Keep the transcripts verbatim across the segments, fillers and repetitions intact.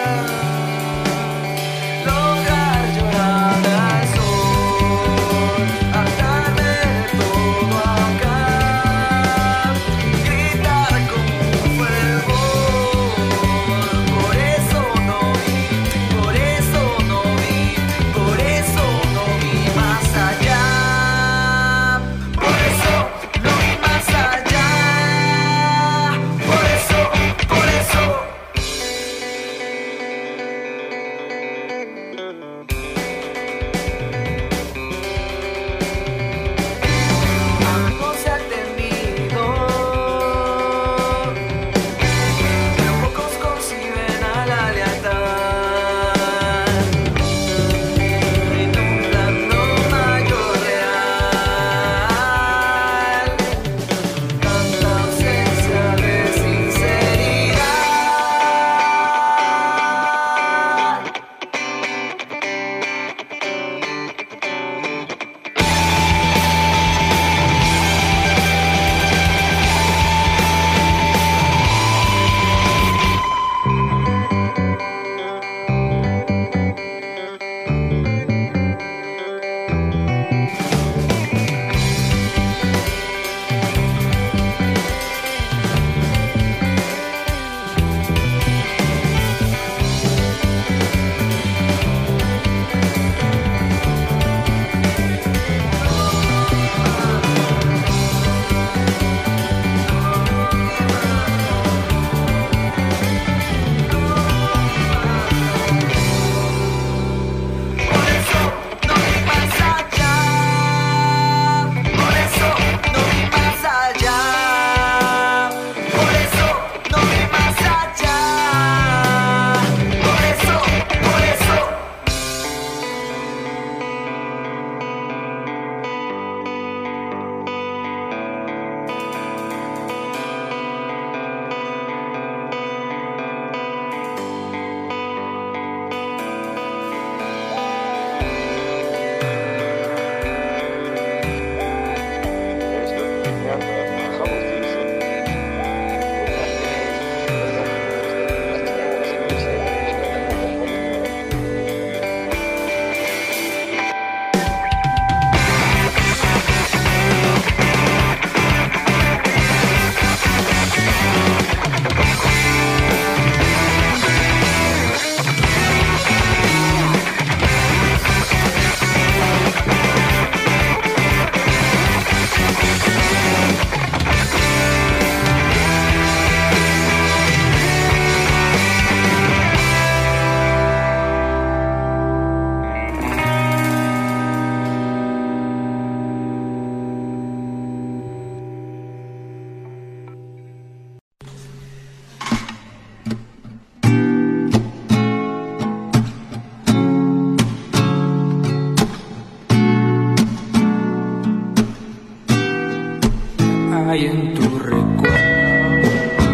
hay en tu recuerdo,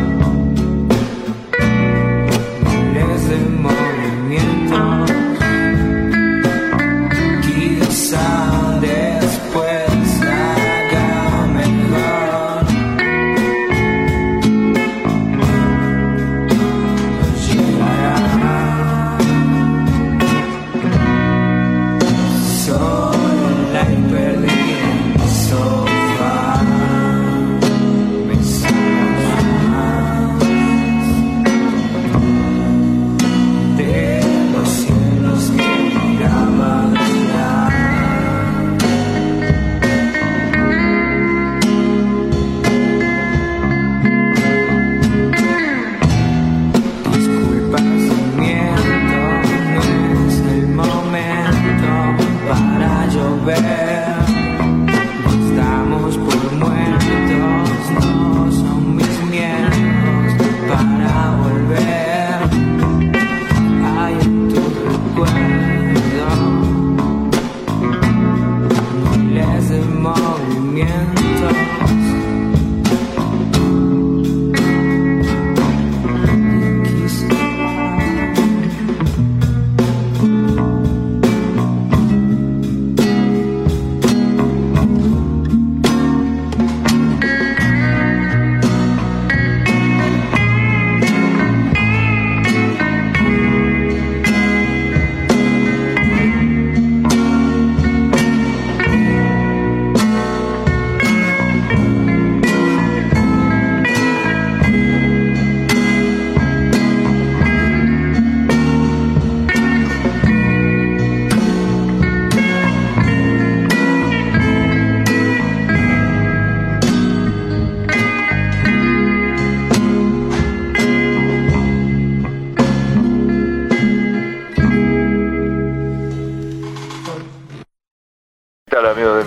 miles de movimientos, quizá después haga mejor. Llegará sola y perdida en el sofá.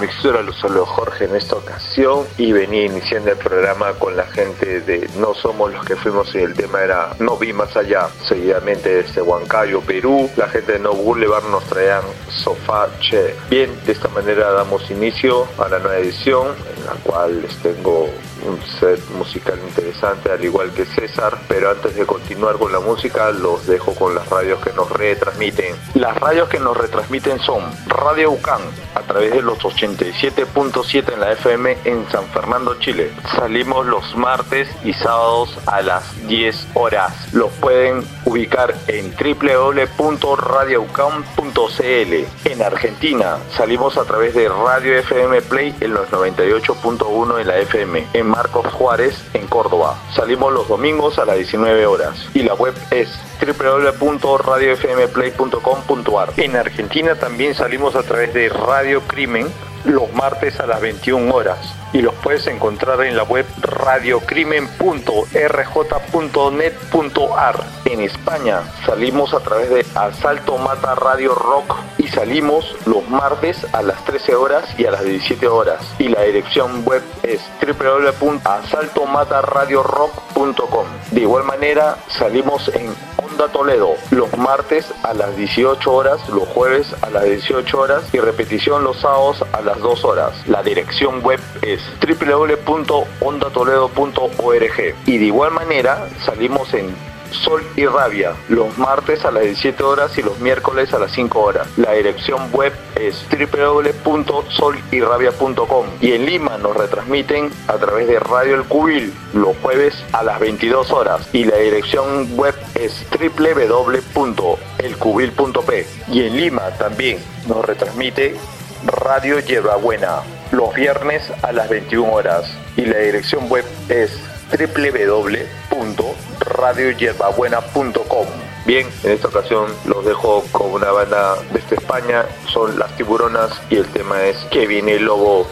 Mixtura, los saludo Jorge en esta ocasión y venía iniciando el programa con la gente de No Somos Los Que Fuimos y el tema era No Vi Más Allá. Seguidamente desde Huancayo, Perú, la gente de No Boulevard nos traían Sofá Che. Bien, de esta manera damos inicio a la nueva edición en la cual les tengo un set musical interesante al igual que César, pero antes de continuar con la música los dejo con las radios que nos retransmiten. Las radios que nos retransmiten son Radio UCAN a través de los ochenta y siete punto siete en la F M en San Fernando, Chile. Salimos los martes y sábados a las diez horas. Los pueden ubicar en doble u doble u doble u punto radio u c a m punto c l. En Argentina salimos a través de Radio F M Play en los noventa y ocho punto uno en la F M. En Marcos Juárez, en Córdoba. Salimos los domingos a las diecinueve horas. Y la web es doble u doble u doble u punto radio f m play punto com punto a r. En Argentina también salimos a través de Radio Crimen los martes a las veintiuna horas y los puedes encontrar en la web radiocrimen punto r j punto net punto a r. En España salimos a través de Asalto Mata Radio Rock y salimos los martes a las trece horas y a las diecisiete horas y la dirección web es doble u doble u doble u punto asalto mata radio rock punto com. De igual manera salimos en Onda Toledo los martes a las dieciocho horas, los jueves a las dieciocho horas y repetición los sábados a las dos horas. La dirección web es doble u doble u doble u punto onda toledo punto org. Y de igual manera salimos en Sol y Rabia los martes a las diecisiete horas y los miércoles a las cinco horas. La dirección web es doble u doble u doble u punto sol y rabia punto com y en Lima nos retransmiten a través de Radio El Cubil los jueves a las veintidós horas y la dirección web es doble u doble u doble u punto el cubil punto p y en Lima también nos retransmite Radio Hierbabuena los viernes a las veintiuna horas y la dirección web es doble u doble u doble u punto radio hierbabuena punto com. Bien, en esta ocasión los dejo con una banda desde España, son Las Tiburonas y el tema es Que Viene el Lobo.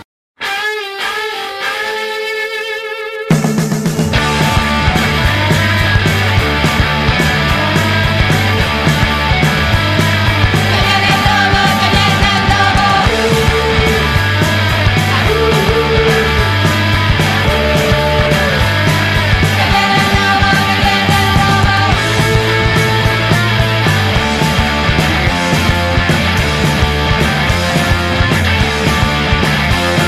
We'll be right back.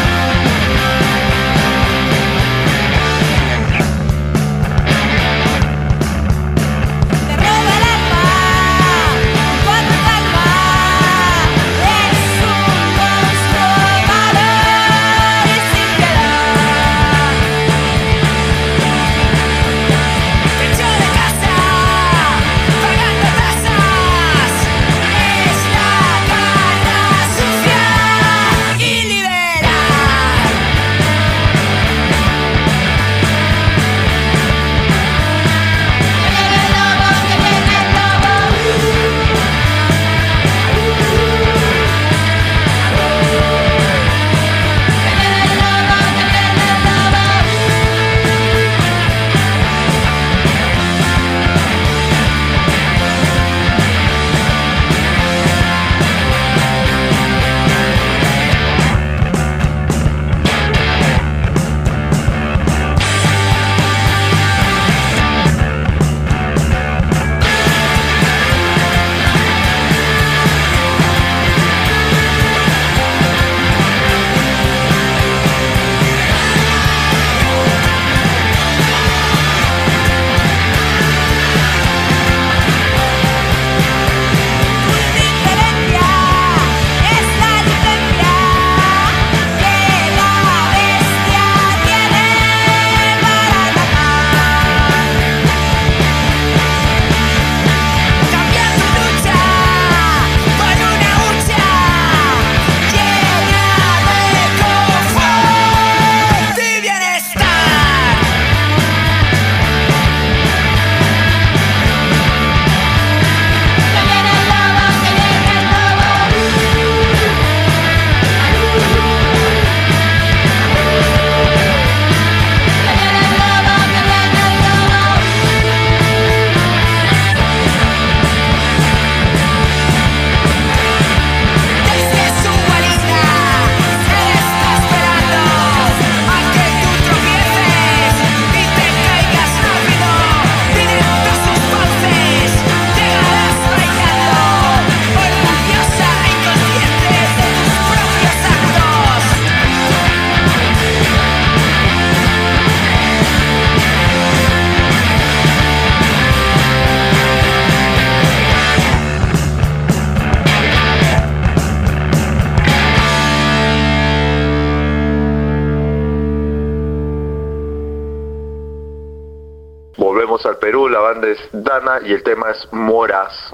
Perú, la banda es Dana y el tema es Moras.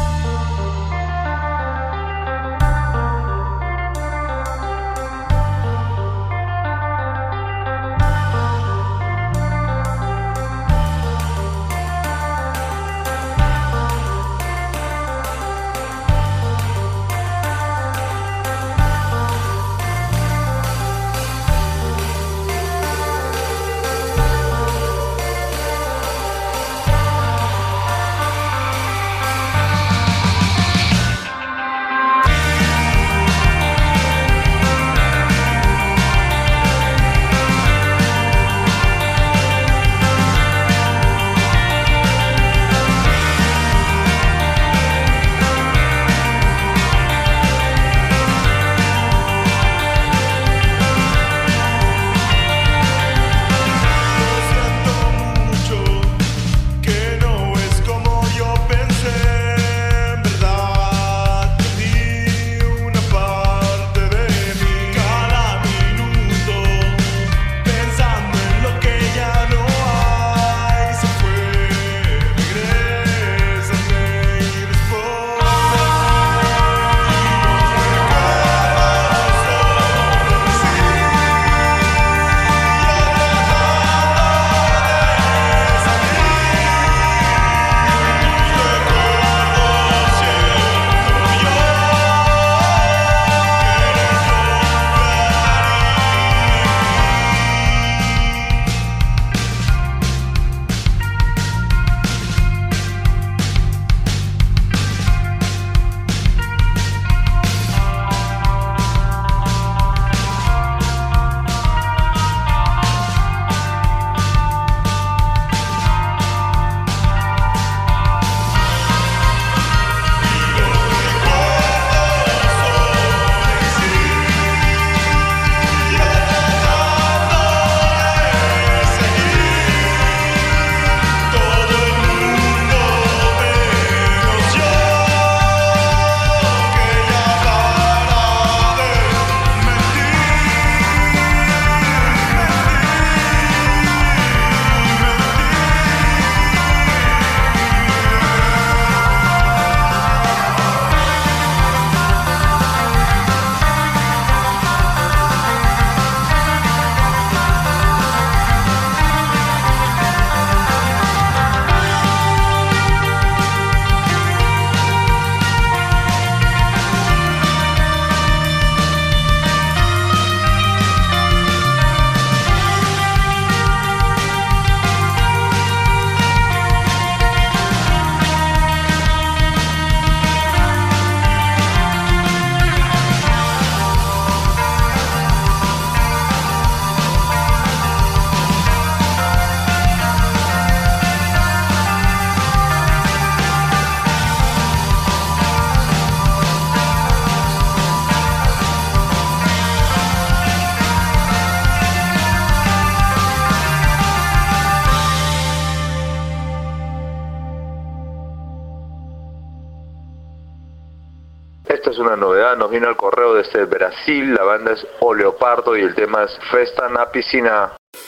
Esta es una novedad, nos vino al correo desde Brasil, la banda es O Leopardo y el tema es Festa na Piscina.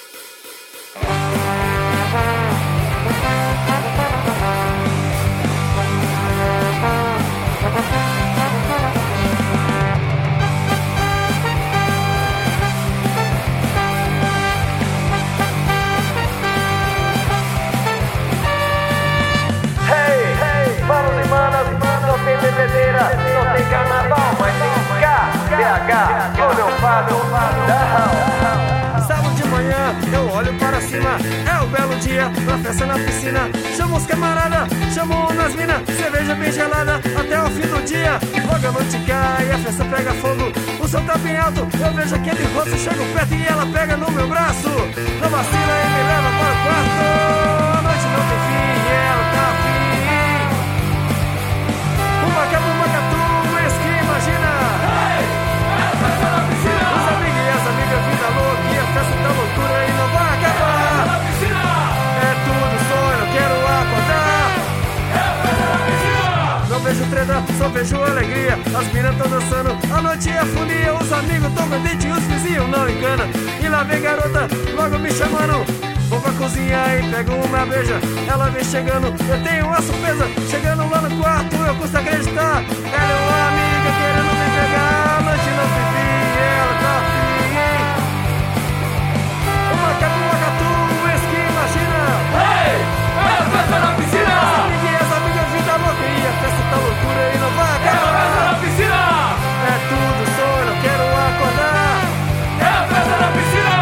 Não tem carnaval, mas tem K, B H, O Leopardo, sábado de manhã, eu olho para cima, é o belo dia, pra festa na piscina. Chamo os camarada, chamo nas minas, cerveja bem gelada, até o fim do dia. Logo a noite cai, a festa pega fogo, o sol tá bem alto, eu vejo aquele rosto, chego perto e ela pega no meu braço. Não vacila e me leva para o quarto, a noite não tem fim, e ela tá afim. Macatu, macatu, isso que imagina. Hey, é festa na piscina. Os amigos e as amigas, vida louca, e a festa da loucura e não vai acabar. É festa na piscina. É tudo sonho, eu quero acordar. É festa na piscina. Não vejo treta, só vejo alegria. As minas tão dançando, a noite é folia. Os amigos tão contentes, os vizinhos não enganam. E lá vem garota, logo me chamando. Vou pra cozinha e pego uma beija. Ela vem chegando, eu tenho uma surpresa. Chegando lá no quarto, eu custa acreditar. Ela é uma amiga querendo me pegar. A noite não tem fim, ela tá afim. Uma capa, uma catu, um esqui, imagina. Hey! É a festa na piscina! As amiguinhas, amigas, vida louca. E a festa tá loucura e não vai É a festa acabar. na piscina! É tudo sonho, não quero acordar. É a festa na piscina!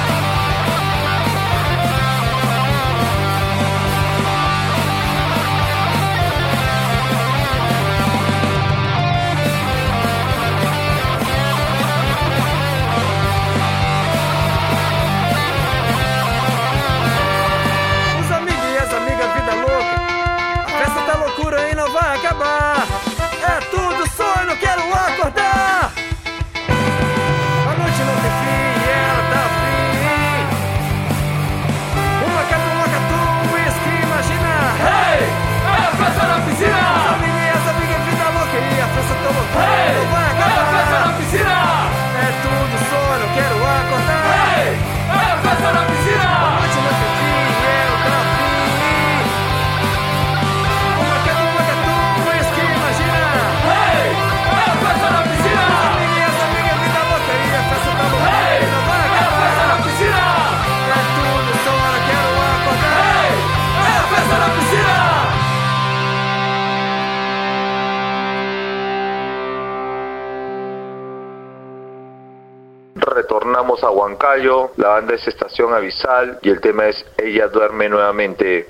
Os amigos e as amigas, vida louca. A festa tá loucura e não vai acabar. É tudo sonho, não quero acordar. A noite não tem fim e ela tá afim. Uma capa, uma catu, um whisky, imagina. Hey! É a festa na Os piscina! amigos e as amigas, vida louca. E a festa tá loucura Hey! e não vai É a festa na acabar. piscina! É tudo sonho, não quero acordar. Hey! É a festa na piscina! A noite não tem fim e ela tá afim. Uma capa, uma catu, um whisky, imagina. Hey! É a festa na piscina! Minhas amigas, vida louca e a festa tá louca Hey! e não vai É a festa na acabar. piscina! É tudo sonho, não quero acordar. Hey! É a festa na piscina! Retornamos a Huancayo, la banda es Estación Abisal y el tema es Ella duerme nuevamente.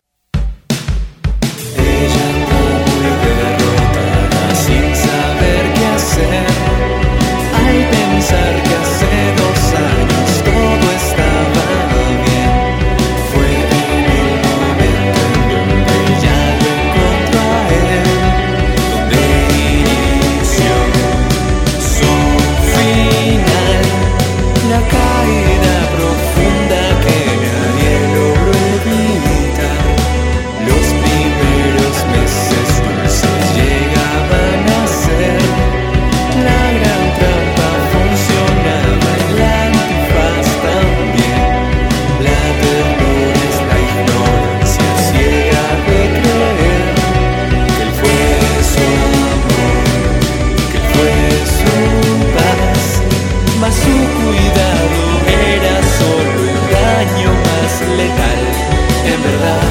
Ella anda muy derrotada sin saber qué hacer. Al pensar que hace dos años todo estaba bien, fue en el momento en donde ella lo encontró a él, donde inició su final, la caída profunda que nadie logró evitar. Los primeros meses dulces llegaban a ser. La gran trampa funcionaba y la antifaz también. La ternura es la ignorancia ciega de creer que él fue su amor, que él fue su paz. Mas su cuidado era solo el daño más letal. En verdad,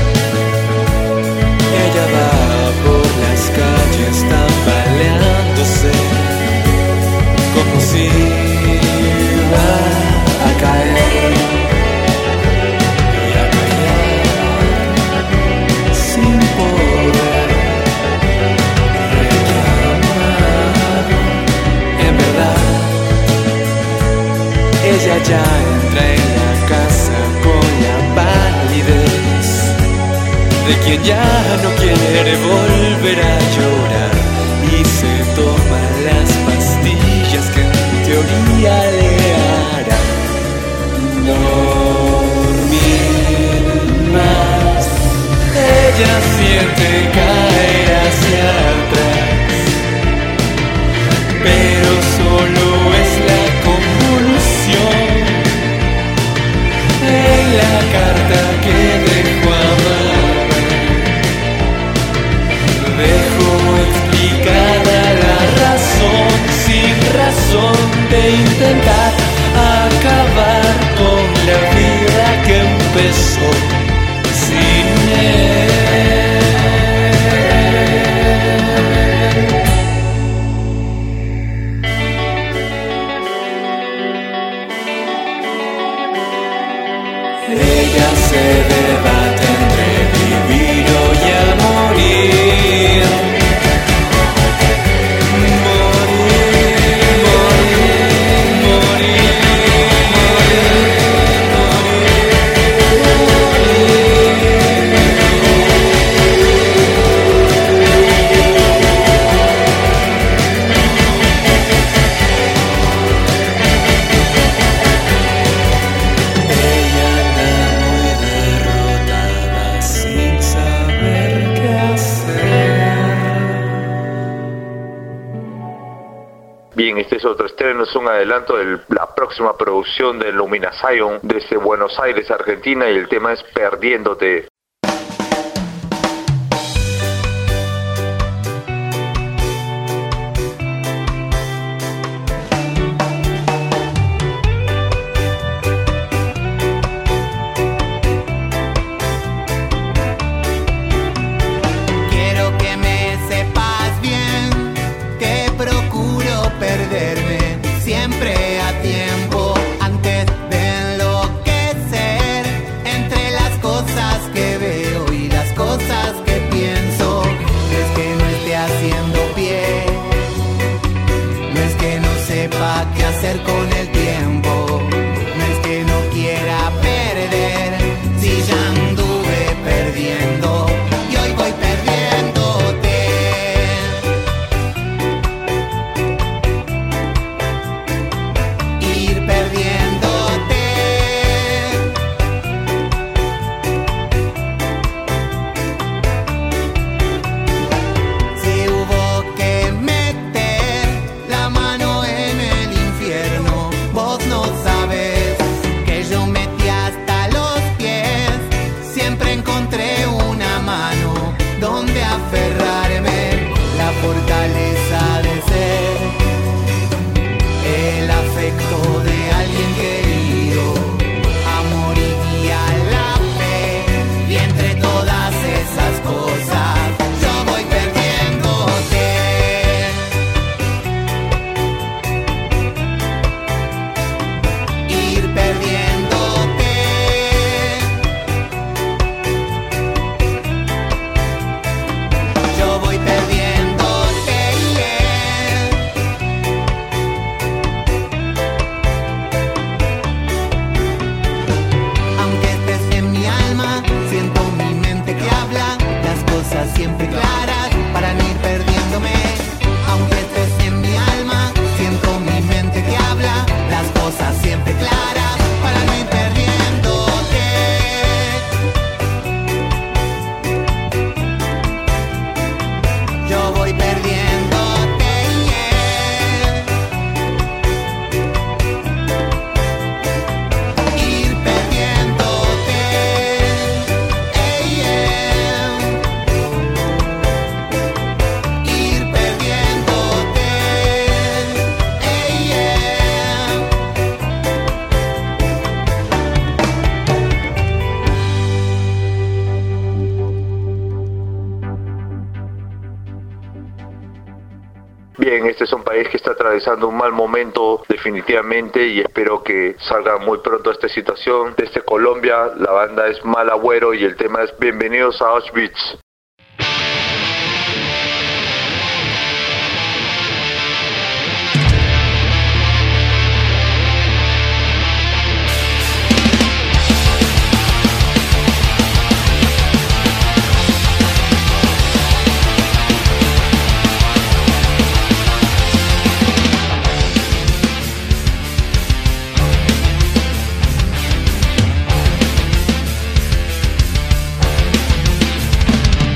ella va por las calles tambaleándose como si iba a caer y a callar sin poder reclamar. En verdad, ella ya entra en la casa con la palidez de quien ya no quiere volver a llorar y se toma las pastillas que en teoría le harán dormir más. Ella siente caer hacia atrás, pero solo es la convolución en la carta que dejó a Amar. Dejó explicada la razón, sin razón, de intentar acabar con la vida que empezó sin él. Ella se debate entre vivir o ya morir. Morir, morir, morir. Bien, este es otro estreno, es un adelanto de la próxima producción de Lumina Zion desde Buenos Aires, Argentina, y el tema es Perdiéndote. Con el tiempo, no es que no quiera perder, si ya anduve perdiendo y hoy voy perdiéndote. Ir perdiéndote. Si hubo que meter la mano en el infierno, vos no sabes que yo metí hasta los pies. Siempre encontré una mano donde aferrarme, la fortaleza de ser, el afecto de alguien querido, amor y guía, la fe. Y entre todas esas cosas yo voy perdiéndote. Ir perdiéndote. Yo voy perdiéndote, yeah. Aunque estés en mi alma, siento mi mente que habla, las cosas siempre claras para no ir perdiéndome. Aunque estés en mi alma, siento mi mente que habla, las cosas siempre claras para no ir perdiéndote. Yo voy perdiéndote, yeah. Ir perdiéndote, eh, yeah. Ir perdiéndote, eh, yeah. Bien, este es un país que está atravesando un mal momento definitivamente, y espero que salga muy pronto esta situación. Desde Colombia, la banda es Mal Agüero y el tema es Bienvenidos a Auschwitz. Ir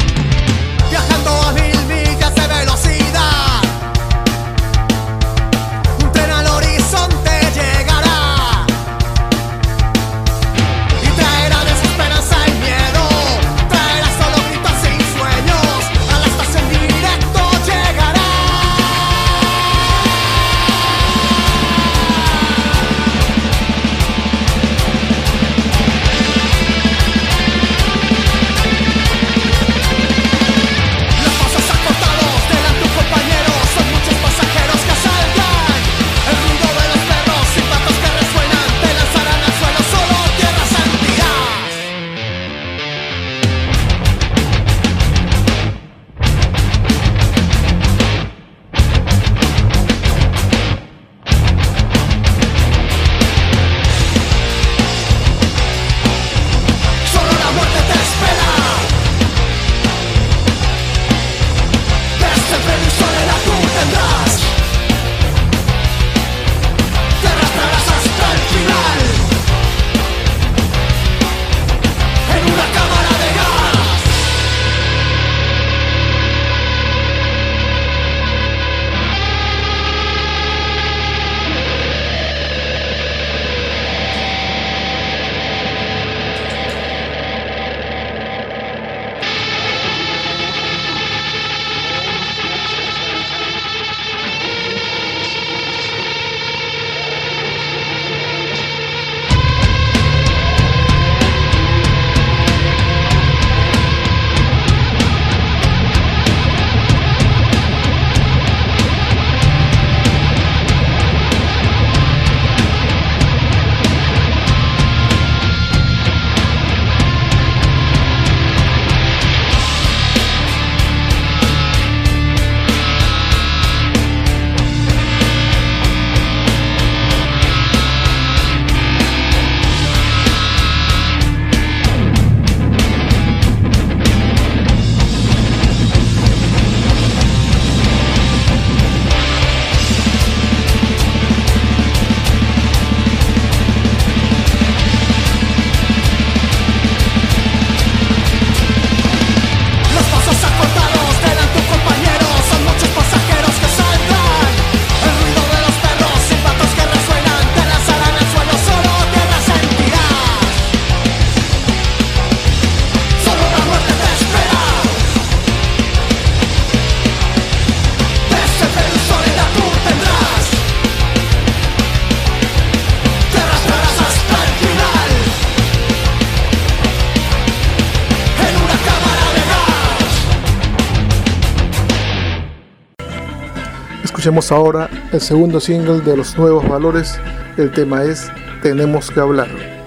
Escuchemos ahora el segundo single de Los Nuevos Valores. El tema es Tenemos que hablar.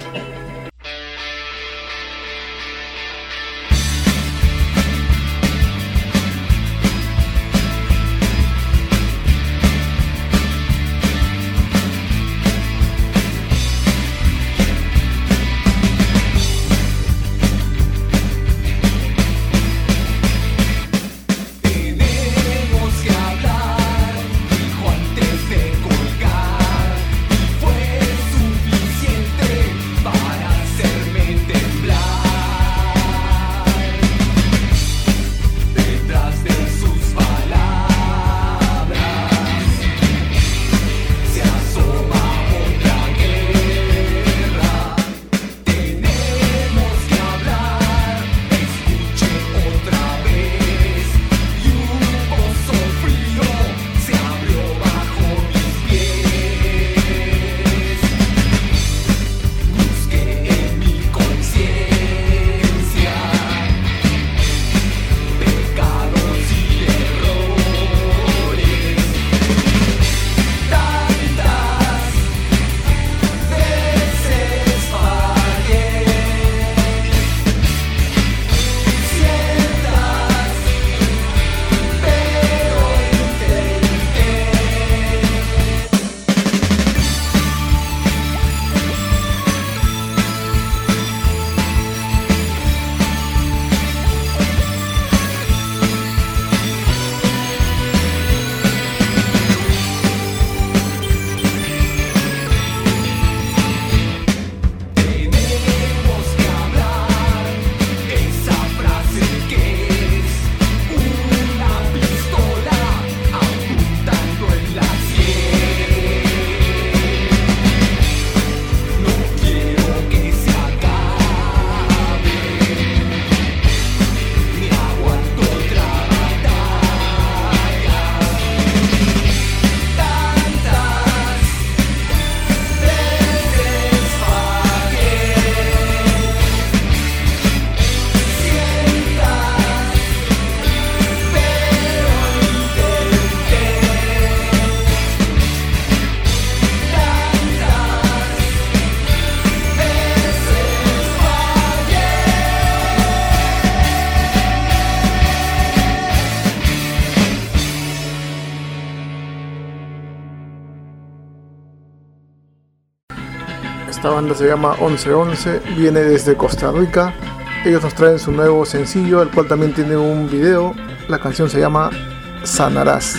Esta banda se llama once once, viene desde Costa Rica. Ellos nos traen su nuevo sencillo, el cual también tiene un video. La canción se llama Sanarás.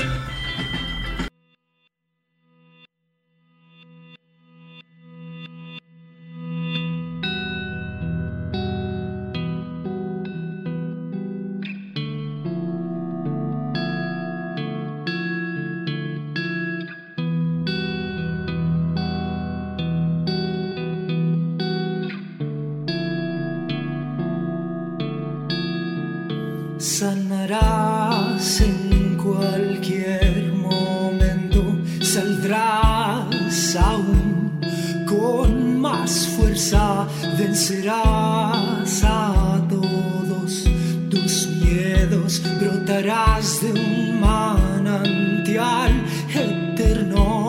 Sanarás en cualquier momento, saldrás aún con más fuerza, vencerás a todos tus miedos, brotarás de un manantial eterno.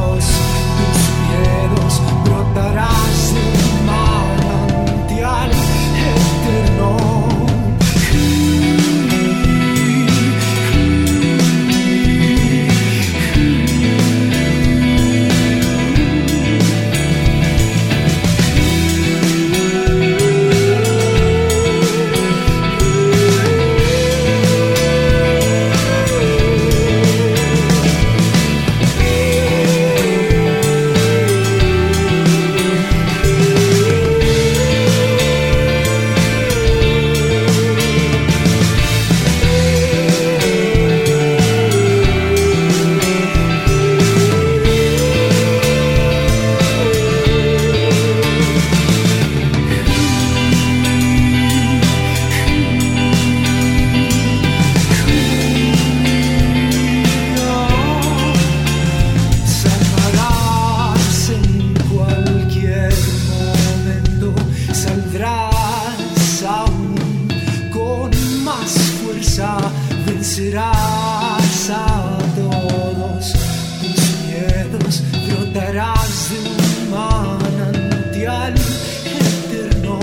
Brotarás de un manantial vencerás a todos tus miedos, brotarás de un manantial eterno.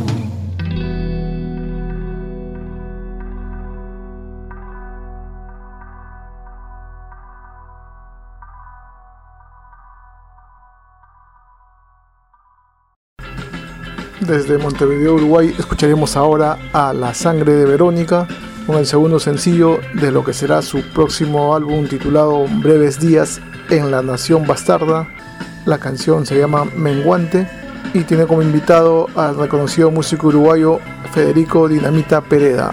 Desde Montevideo, Uruguay, escucharemos ahora a La Sangre de Verónica, con el segundo sencillo de lo que será su próximo álbum titulado Breves Días en la Nación Bastarda. La canción se llama Menguante y tiene como invitado al reconocido músico uruguayo Federico Dinamita Pereda.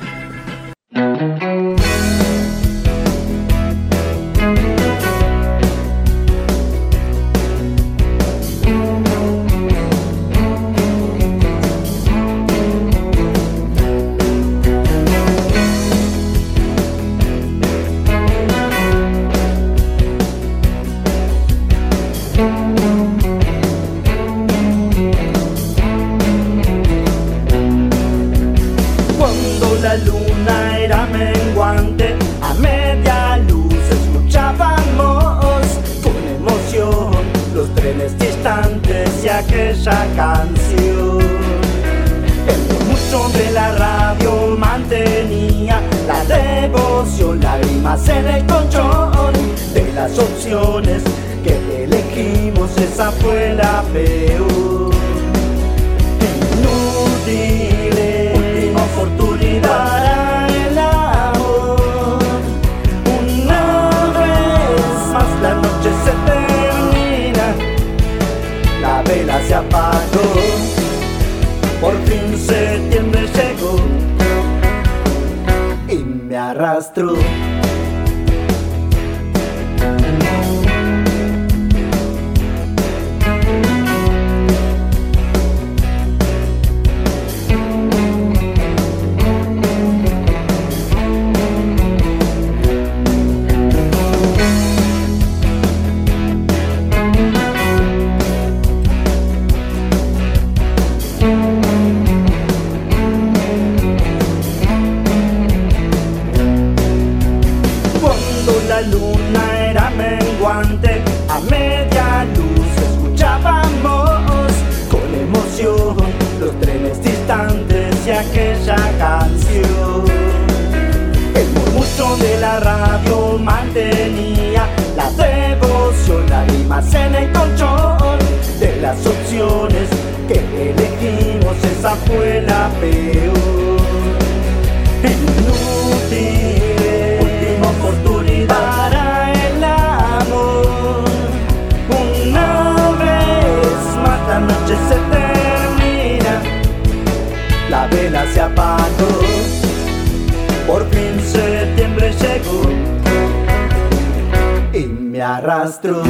Aquella canción, el mucho de la radio mantenía la devoción, lágrimas en el colchón. De las opciones que elegimos, esa fue la peor. Inútil, última oportunidad para el amor. Una vez más la noche se termina, la vela se apagó, por fin septiembre llegó y me arrastró. La luna era menguante, a media luz escuchábamos con emoción los trenes distantes y aquella canción. El murmullo de la radio mantenía la devoción, lágrimas en el colchón. De las opciones que elegimos, esa fue la peor. Inútil, última oportunidad para el amor. Una vez más la noche se termina, la vela se apagó, por fin septiembre llegó y me arrastró.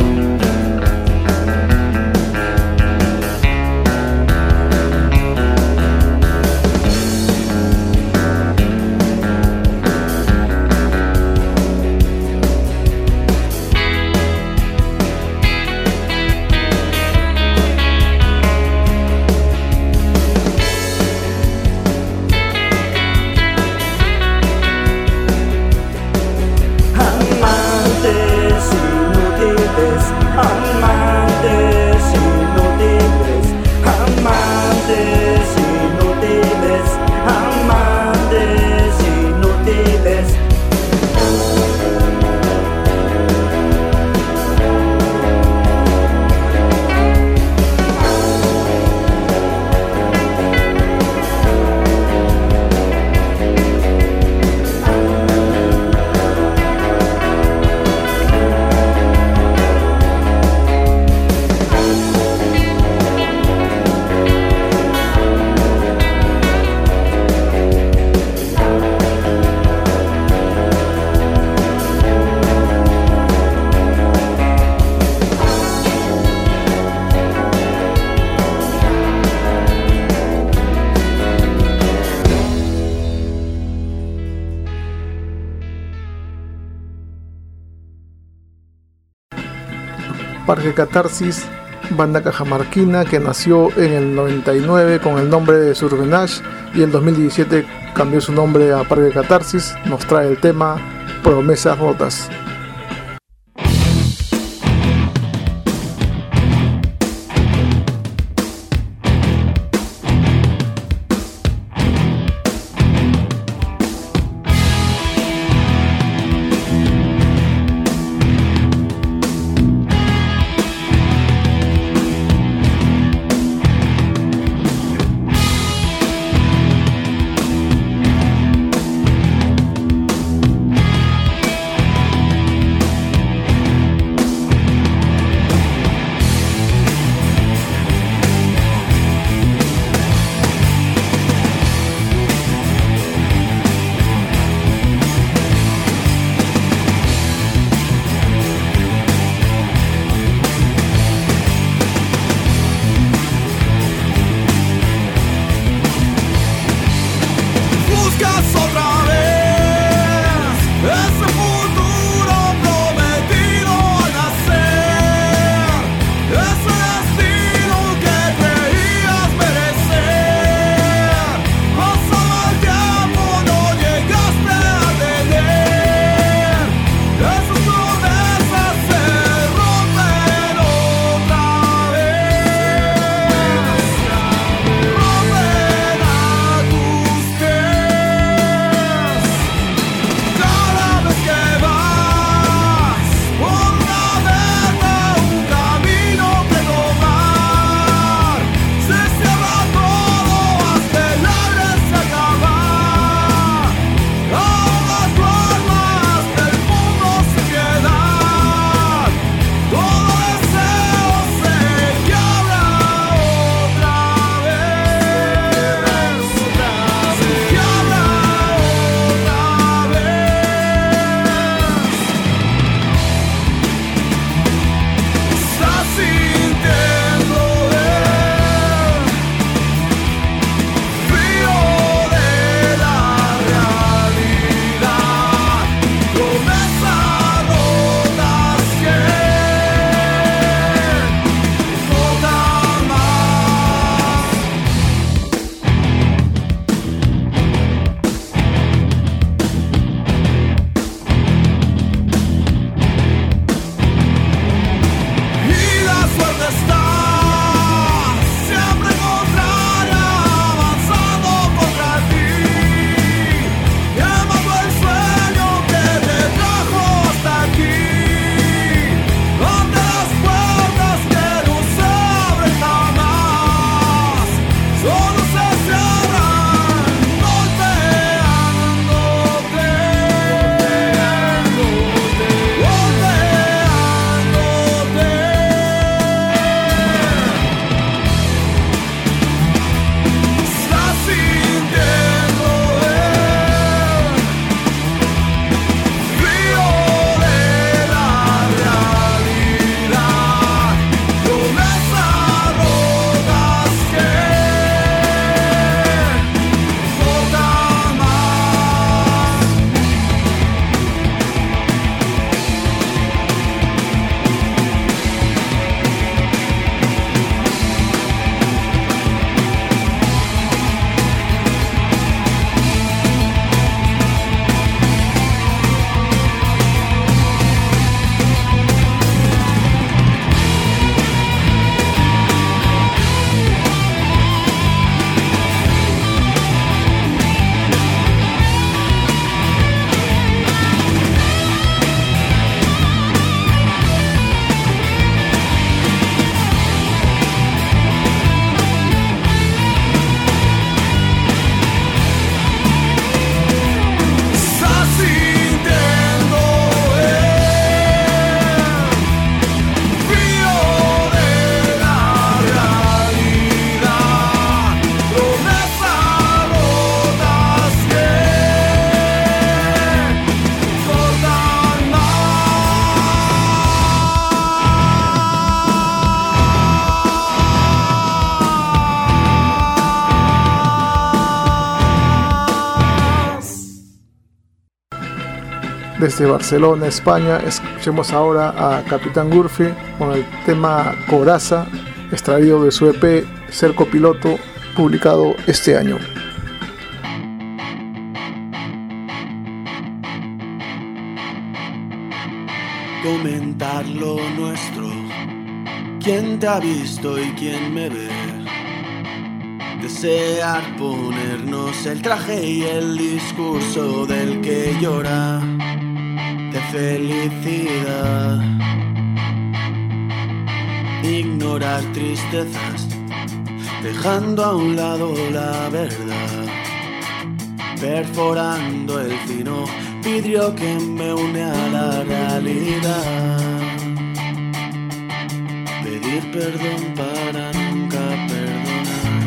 Parque Catarsis banda cajamarquina que nació en el noventa y nueve con el nombre de Survenage y en dos mil diecisiete cambió su nombre a Parque Catarsis, nos trae el tema Promesas Rotas. desde Barcelona, España. Escuchemos ahora a Capitán Gurfi con el tema Coraza, extraído de su E P Ser Copiloto, publicado este año. Comentar lo nuestro, quién te ha visto y quién me ve. Desear ponernos el traje y el discurso del que llora de felicidad. Ignorar tristezas, dejando a un lado la verdad. Perforando el fino vidrio que me une a la realidad. Pedir perdón para nunca perdonar.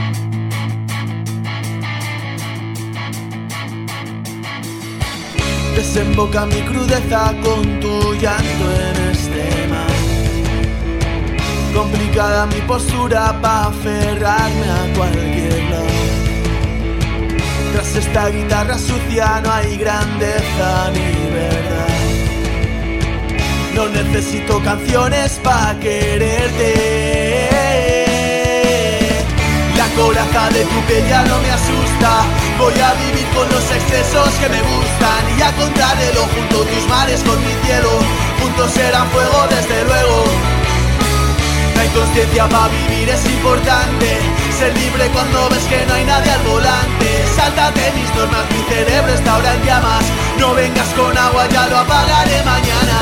Desemboca mi crudeza con tu llanto en este mar. Complicada mi postura pa' aferrarme a cualquier lado. Tras esta guitarra sucia no hay grandeza ni verdad. No necesito canciones pa' quererte. La coraza de tu piel ya no me asusta. Voy a vivir con los excesos que me gustan y a contrarreloj junto tus mares con mi cielo. Juntos serán fuego desde luego. La inconsciencia para vivir es importante. Ser libre cuando ves que no hay nadie al volante. Sáltate mis normas, mi cerebro está ahora en llamas. No vengas con agua, ya lo apagaré mañana.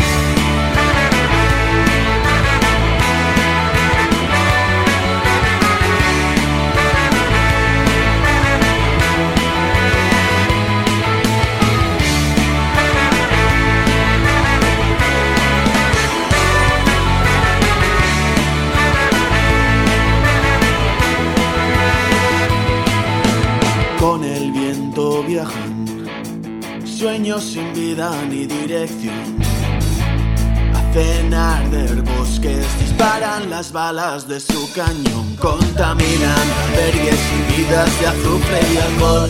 Con el viento viajan, sueños sin vida ni dirección. Hacen arder bosques, disparan las balas de su cañón. Contaminan albergues y vidas de azufre y alcohol.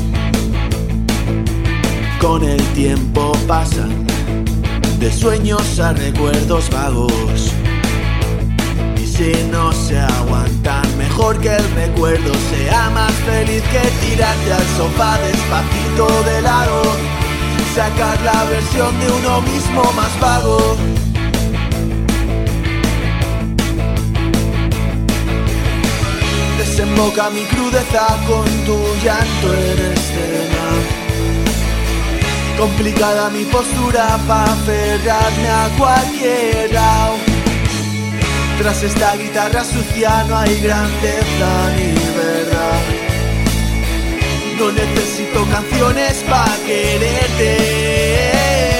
Con el tiempo pasan, de sueños a recuerdos vagos. Si no se aguantan, mejor que el recuerdo sea más feliz que tirarte al sofá despacito de lado. Sacar la versión de uno mismo más vago. Desemboca mi crudeza con tu llanto en este mar. Complicada mi postura pa' aferrarme a cualquier lado. Tras esta guitarra sucia no hay grandeza ni verdad. No necesito canciones pa' quererte.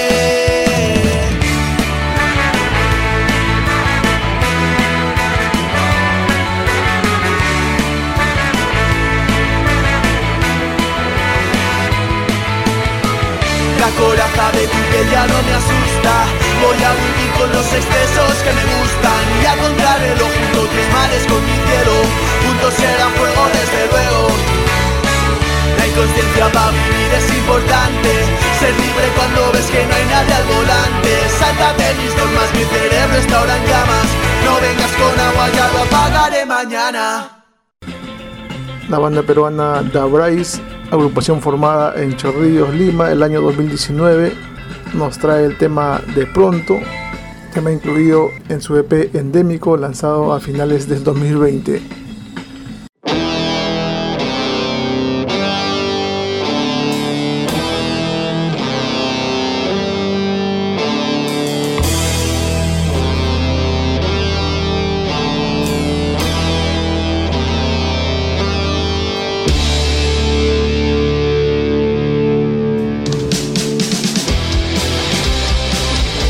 La coraza de tu piel ya no me asusta. Voy a vivir con los excesos que me gustan y a contrarreloj junto a tus mares con mi cielo. Juntos serán fuego desde luego. La inconsciencia para vivir es importante. Ser libre cuando ves que no hay nadie al volante. Sáltate mis normas, mi cerebro está ahora en llamas. No vengas con agua, ya lo apagaré mañana. La banda peruana Da Bryce, agrupación formada en Chorrillos, Lima, el año dos mil diecinueve, nos trae el tema De Pronto, tema incluido en su E P Endémico, lanzado a finales del dos mil veinte.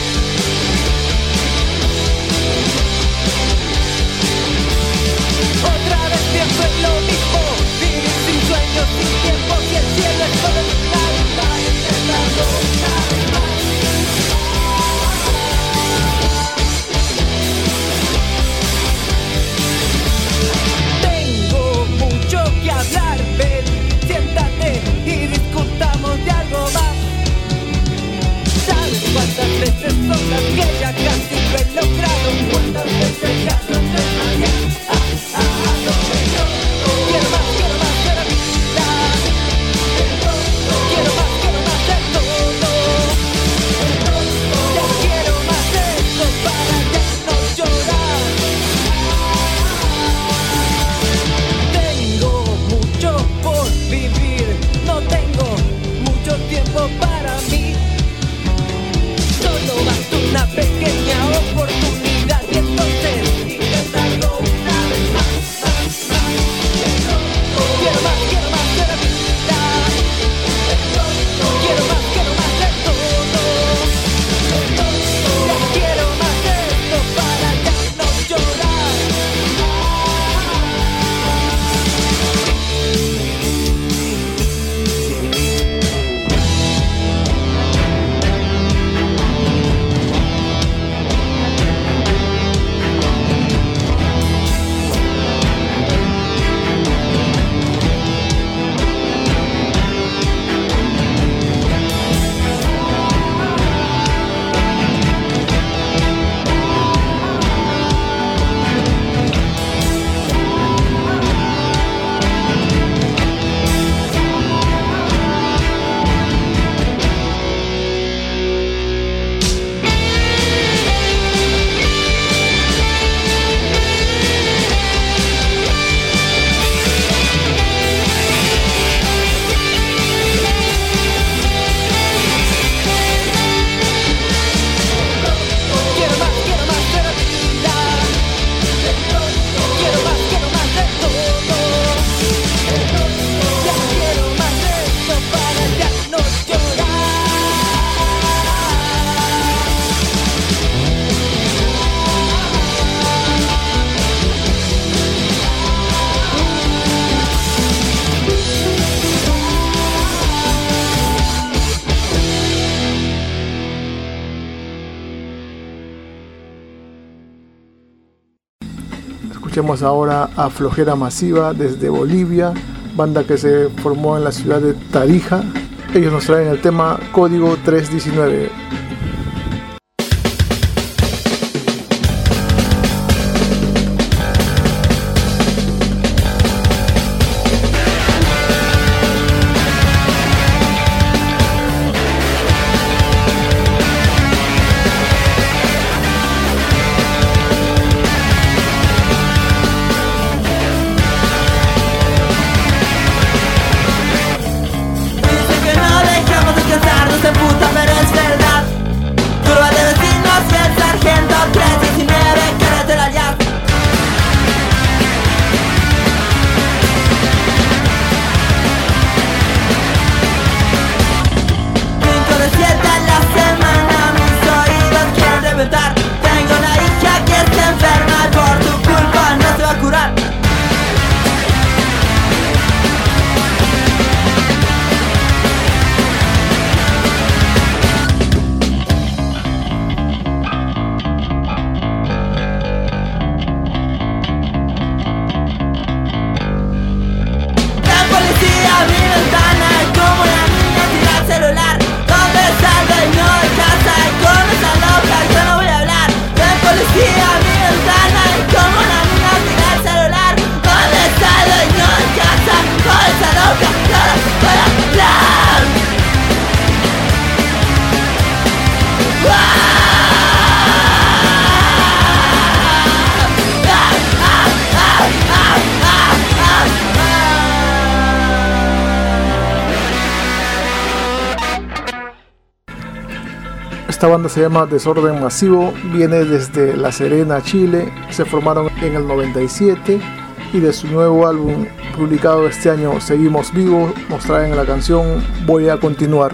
Oh! Escuchemos ahora a Flojera Masiva desde Bolivia, banda que se formó en la ciudad de Tarija. Ellos nos traen el tema Código trescientos diecinueve. Esta banda se llama Desorden Masivo, viene desde La Serena, Chile, se formaron en el noventa y siete y de su nuevo álbum publicado este año, Seguimos Vivos, nos traen la canción Voy a Continuar.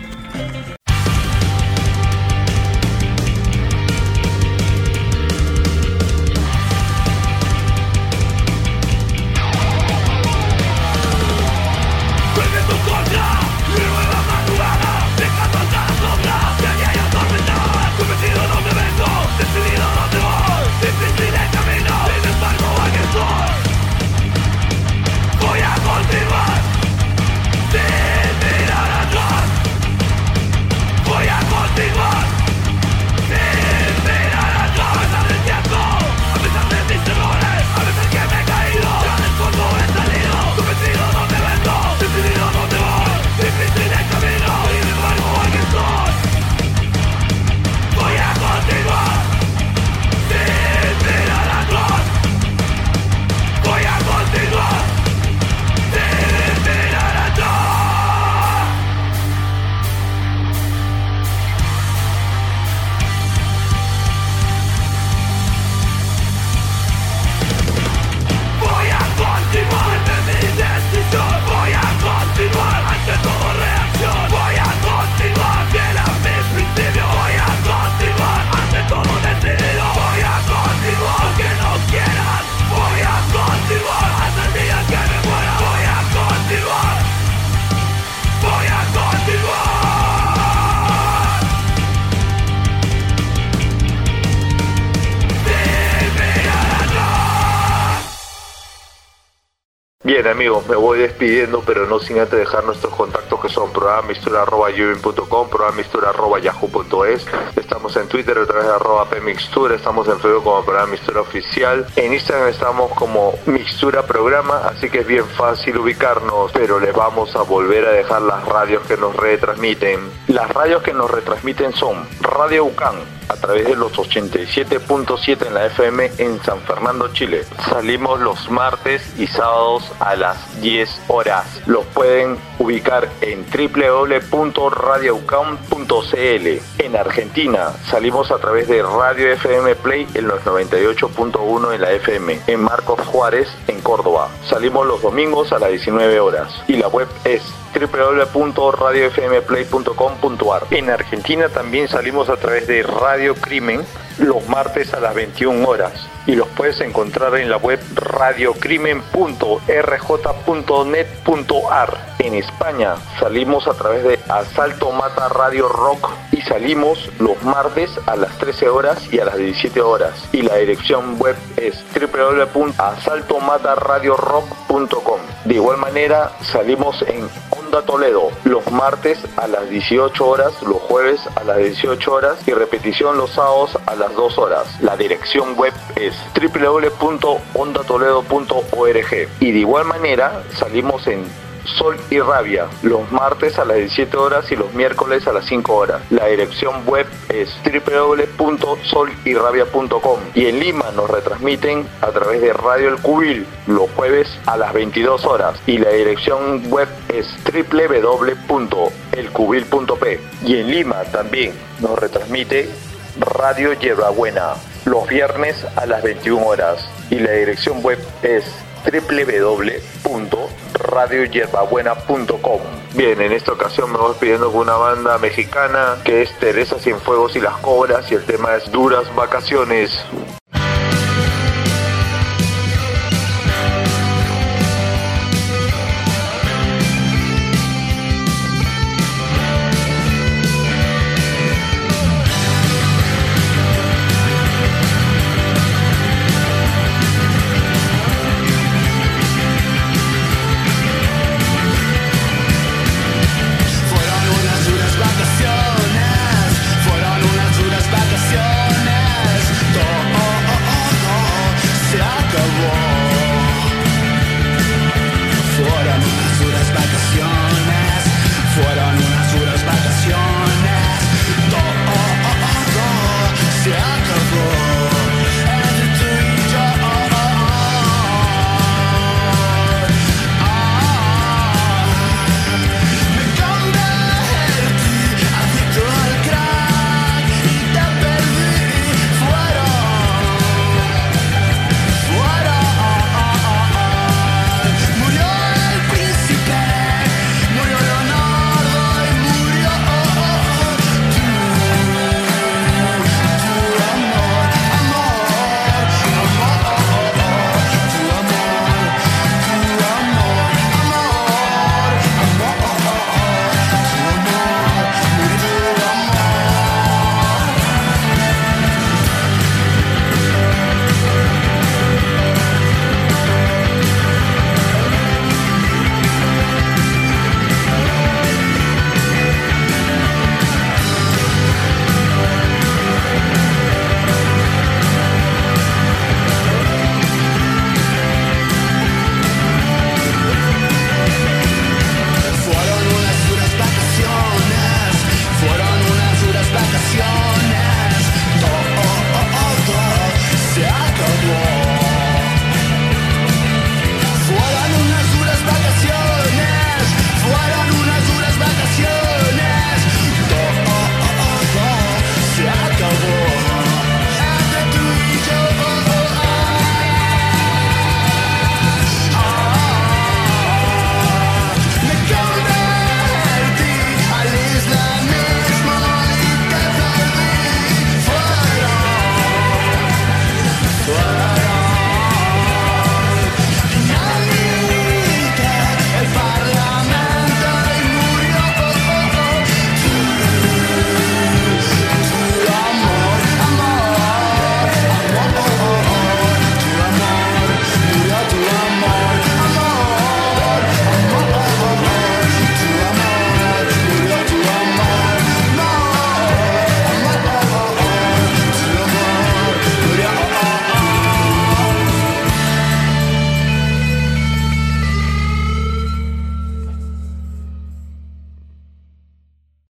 Bien amigos, me voy despidiendo, pero no sin antes dejar nuestros contactos que son programa mistura arroba yuvin punto com, programa mistura arroba yahoo punto es. Estamos en Twitter a través de arroba pmixtura, estamos en Facebook como programa Mixtura Oficial, en Instagram estamos como Mixtura Programa, así que es bien fácil ubicarnos, pero les vamos a volver a dejar las radios que nos retransmiten. Las radios que nos retransmiten son Radio UCAN, a través de los ochenta y siete punto siete en la F M en San Fernando, Chile. Salimos los martes y sábados a las diez horas. Los pueden ubicar en doble u doble u doble u punto radio u c a m punto c l. En Argentina salimos a través de Radio F M Play en los noventa y ocho punto uno en la F M. En Marcos Juárez, en Córdoba. Salimos los domingos a las diecinueve horas. Y la web es doble u doble u doble u punto radio f m play punto com punto a r. En Argentina también salimos a través de Radio Crimen los martes a las veintiuna horas. Y los puedes encontrar en la web radiocrimen punto r j punto net punto a r. En España salimos a través de Asalto Mata Radio Rock y salimos los martes a las trece horas y a las diecisiete horas. Y la dirección web es doble u doble u doble u punto asalto mata radio rock punto com. De igual manera salimos en Onda Toledo los martes a las dieciocho horas, los jueves a las dieciocho horas y repetición los sábados a las dos horas. La dirección web es doble u doble u doble u punto onda toledo punto org. Y de igual manera salimos en Sol y Rabia los martes a las diecisiete horas y los miércoles a las cinco horas. La dirección web es doble u doble u doble u punto sol y rabia punto com. Y en Lima nos retransmiten a través de Radio El Cubil los jueves a las veintidós horas. Y la dirección web es doble u doble u doble u punto el cubil punto p. Y en Lima también nos retransmite Radio Hierbabuena los viernes a las veintiuna horas. Y la dirección web es doble u doble u doble u punto radio hierbabuena punto com. Bien, en esta ocasión me voy pidiendo con una banda mexicana que es Teresa Cienfuegos y las Cobras, y el tema es Duras Vacaciones. Fueron unas duras vacaciones, todo se